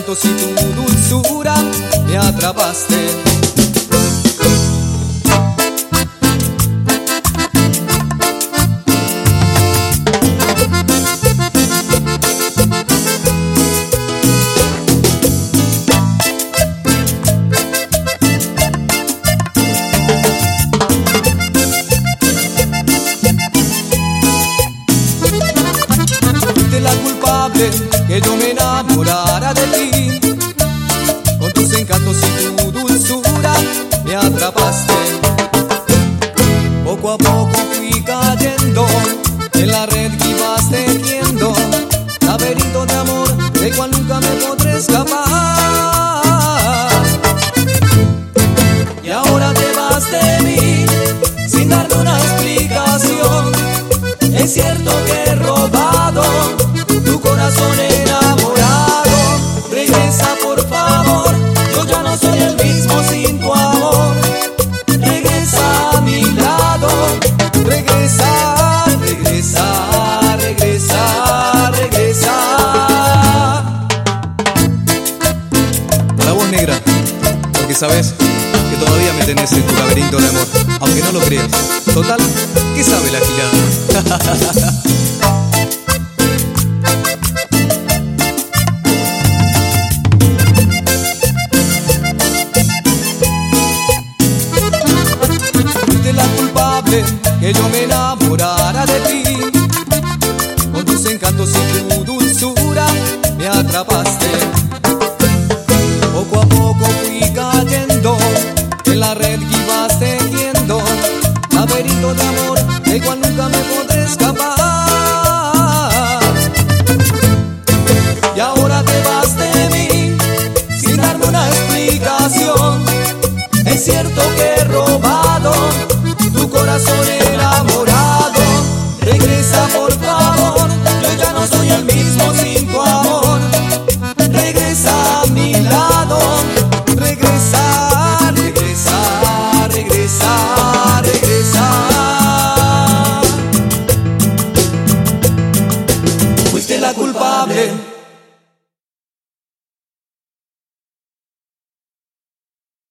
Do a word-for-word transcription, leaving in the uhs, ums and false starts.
encantos y tu dulzura me atrapaste. Que yo me enamorara de ti, con tus encantos y tu dulzura me atrapaste. Poco a poco fui cayendo en la red que ibas tejiendo, laberinto de amor del cual nunca me podré escapar. Y ahora te vas de mí sin darme una explicación. Es cierto que he robado tu corazón enamorado. Regresa por favor, yo ya no soy el mismo sin tu amor. Regresa a mi lado, regresa, regresa, regresa, regresa. Para vos, negra, porque sabes que todavía me tenés en tu laberinto de amor, aunque no lo creas. Total, ¿qué sabe la gilada? Que yo me enamorara de ti, con tus encantos y tu dulzura me atrapaste. Poco a poco fui cayendo en la red que ibas tejiendo, laberinto de amor del cual